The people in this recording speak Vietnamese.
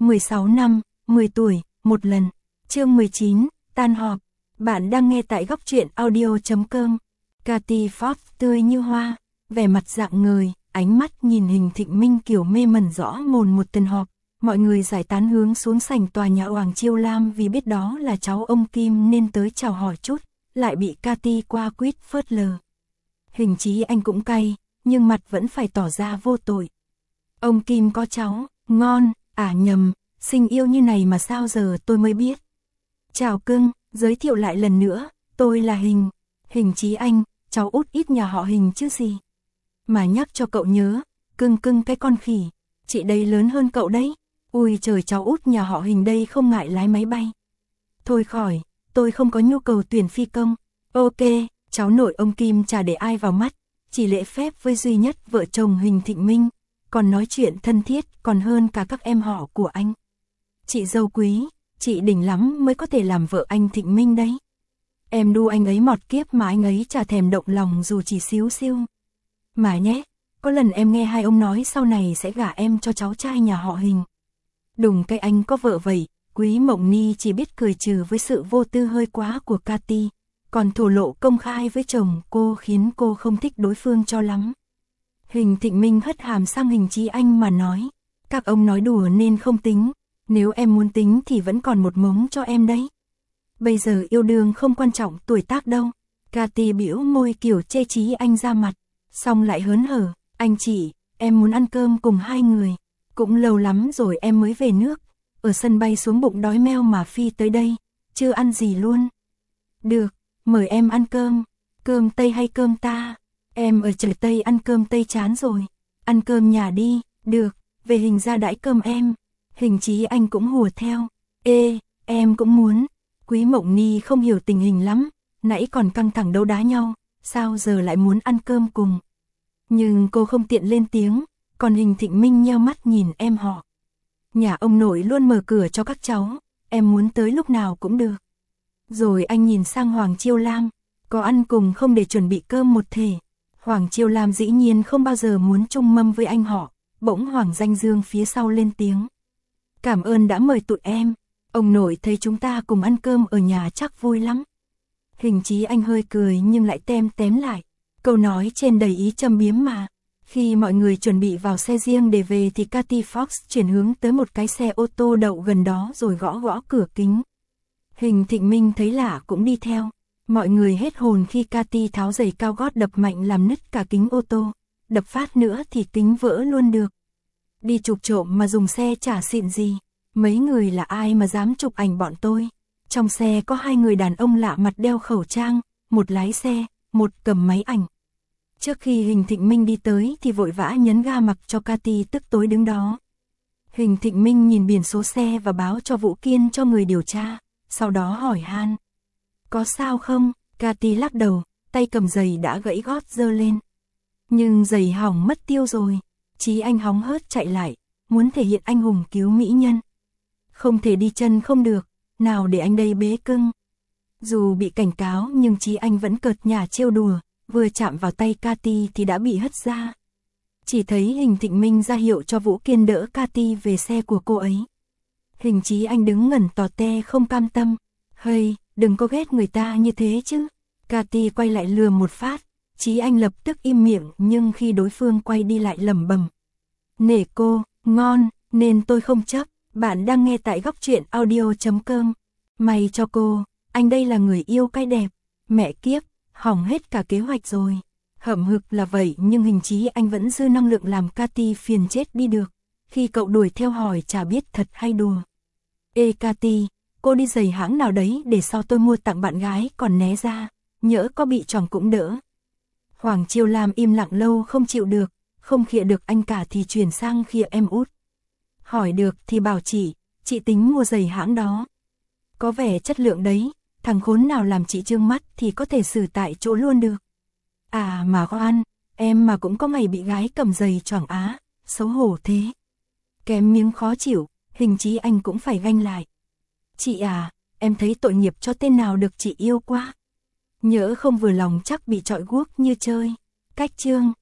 16 năm, 10 tuổi, một lần. Chương 19, tan họp. Bạn đang nghe tại góc truyện audio.com. Cathy Fox tươi như hoa, vẻ mặt rạng ngời, ánh mắt nhìn Hình Thịnh Minh kiểu mê mẩn rõ mồn một tuần họp. Mọi người giải tán hướng xuống sảnh tòa nhà Hoàng Chiêu Lam vì biết đó là cháu ông Kim nên tới chào hỏi chút, lại bị Cathy qua quýt phớt lờ. Hình Chí Anh cũng cay, nhưng mặt vẫn phải tỏ ra vô tội. Ông Kim có cháu, ngon, nhầm, sinh yêu như này mà sao giờ tôi mới biết. Chào cưng, giới thiệu lại lần nữa, tôi là Hình Chí Anh, cháu út ít nhà họ Hình chứ gì. Mà nhắc cho cậu nhớ, cưng cái con khỉ, chị đây lớn hơn cậu đấy. Ui trời, cháu út nhà họ Hình đây không ngại lái máy bay. Thôi khỏi, tôi không có nhu cầu tuyển phi công. Ok, cháu nội ông Kim chả để ai vào mắt, chỉ lễ phép với duy nhất vợ chồng Hình Thịnh Minh, còn nói chuyện thân thiết còn hơn cả các em họ của anh. Chị dâu quý, chị đỉnh lắm mới có thể làm vợ anh Thịnh Minh đấy. Em đu anh ấy mọt kiếp mà anh ấy chả thèm động lòng dù chỉ xíu xiu. Mà nhé, có lần em nghe hai ông nói sau này sẽ gả em cho cháu trai nhà họ Hình. Đùng cái anh có vợ vậy. Quý Mộng Ni chỉ biết cười trừ với sự vô tư hơi quá của Cathy, còn thổ lộ công khai với chồng cô khiến cô không thích đối phương cho lắm. Hình Thịnh Minh hất hàm sang Hình Chí Anh mà nói, các ông nói đùa nên không tính, nếu em muốn tính thì vẫn còn một mống cho em đấy. Bây giờ yêu đương không quan trọng tuổi tác đâu. Cathy bĩu môi kiểu chê Chí Anh ra mặt, xong lại hớn hở, anh chị, em muốn ăn cơm cùng hai người, cũng lâu lắm rồi em mới về nước. Ở sân bay xuống bụng đói meo mà phi tới đây, chưa ăn gì luôn. Được, mời em ăn cơm, cơm Tây hay cơm ta? Em ở trời Tây ăn cơm Tây chán rồi, ăn cơm nhà đi, được, về Hình ra đãi cơm em. Hình Chí Anh cũng hùa theo, em cũng muốn. Quý Mộng Ni không hiểu tình hình lắm, nãy còn căng thẳng đấu đá nhau, sao giờ lại muốn ăn cơm cùng. Nhưng cô không tiện lên tiếng, còn Hình Thịnh Minh nheo mắt nhìn em họ. Nhà ông nội luôn mở cửa cho các cháu, em muốn tới lúc nào cũng được. Rồi anh nhìn sang Hoàng Chiêu Lam, có ăn cùng không để chuẩn bị cơm một thể. Hoàng Chiêu Lam dĩ nhiên không bao giờ muốn chung mâm với anh họ, bỗng Hoàng Danh Dương phía sau lên tiếng. Cảm ơn đã mời tụi em, ông nội thấy chúng ta cùng ăn cơm ở nhà chắc vui lắm. Hình Chí Anh hơi cười nhưng lại tém lại, câu nói trên đầy ý châm biếm mà. Khi mọi người chuẩn bị vào xe riêng để về thì Cathy Fox chuyển hướng tới một cái xe ô tô đậu gần đó rồi gõ cửa kính. Hình Thịnh Minh thấy lạ cũng đi theo. Mọi người hết hồn khi Cathy tháo giày cao gót đập mạnh làm nứt cả kính ô tô. Đập phát nữa thì kính vỡ luôn được. Đi chụp trộm mà dùng xe chả xịn gì. Mấy người là ai mà dám chụp ảnh bọn tôi. Trong xe có hai người đàn ông lạ mặt đeo khẩu trang, một lái xe, một cầm máy ảnh. Trước khi Hình Thịnh Minh đi tới thì vội vã nhấn ga mặc cho Cathy tức tối đứng đó. Hình Thịnh Minh nhìn biển số xe và báo cho Vũ Kiên cho người điều tra, sau đó hỏi han. Có sao không? Cathy lắc đầu, tay cầm giày đã gãy gót giơ lên. Nhưng giày hỏng mất tiêu rồi. Chí Anh hóng hớt chạy lại, muốn thể hiện anh hùng cứu mỹ nhân. Không thể đi chân không được, nào để anh đây bế cưng. Dù bị cảnh cáo nhưng Chí Anh vẫn cợt nhả trêu đùa. Vừa chạm vào tay Cathy thì đã bị hất ra. Chỉ thấy Hình Thịnh Minh ra hiệu cho Vũ Kiên đỡ Cathy về xe của cô ấy. Hình Chí Anh đứng ngẩn tò te không cam tâm. Hây, đừng có ghét người ta như thế chứ. Cathy quay lại lừa một phát. Chí Anh lập tức im miệng nhưng khi đối phương quay đi lại lẩm bẩm. Nể cô, ngon, nên tôi không chấp. Bạn đang nghe tại góc truyện audio.com. May cho cô, anh đây là người yêu cái đẹp. Mẹ kiếp. Hỏng hết cả kế hoạch rồi. Hậm hực là vậy nhưng Hình Chí Anh vẫn dư năng lượng làm Cathy phiền chết đi được. Khi cậu đuổi theo hỏi chả biết thật hay đùa. Ê Cathy, cô đi giày hãng nào đấy để sau tôi mua tặng bạn gái còn né ra, nhỡ có bị tròng cũng đỡ. Hoàng Chiêu Lam im lặng lâu không chịu được, không khịa được anh cả thì chuyển sang khịa em út. Hỏi được thì bảo chị tính mua giày hãng đó. Có vẻ chất lượng đấy. Thằng khốn nào làm chị trương mắt thì có thể xử tại chỗ luôn được. À mà khoan, em mà cũng có ngày bị gái cầm giày choảng á, xấu hổ thế. Kém miếng khó chịu, Hình Chí Anh cũng phải ganh lại. Chị à, em thấy tội nghiệp cho tên nào được chị yêu quá. Nhỡ không vừa lòng chắc bị trọi guốc như chơi. Cách chương.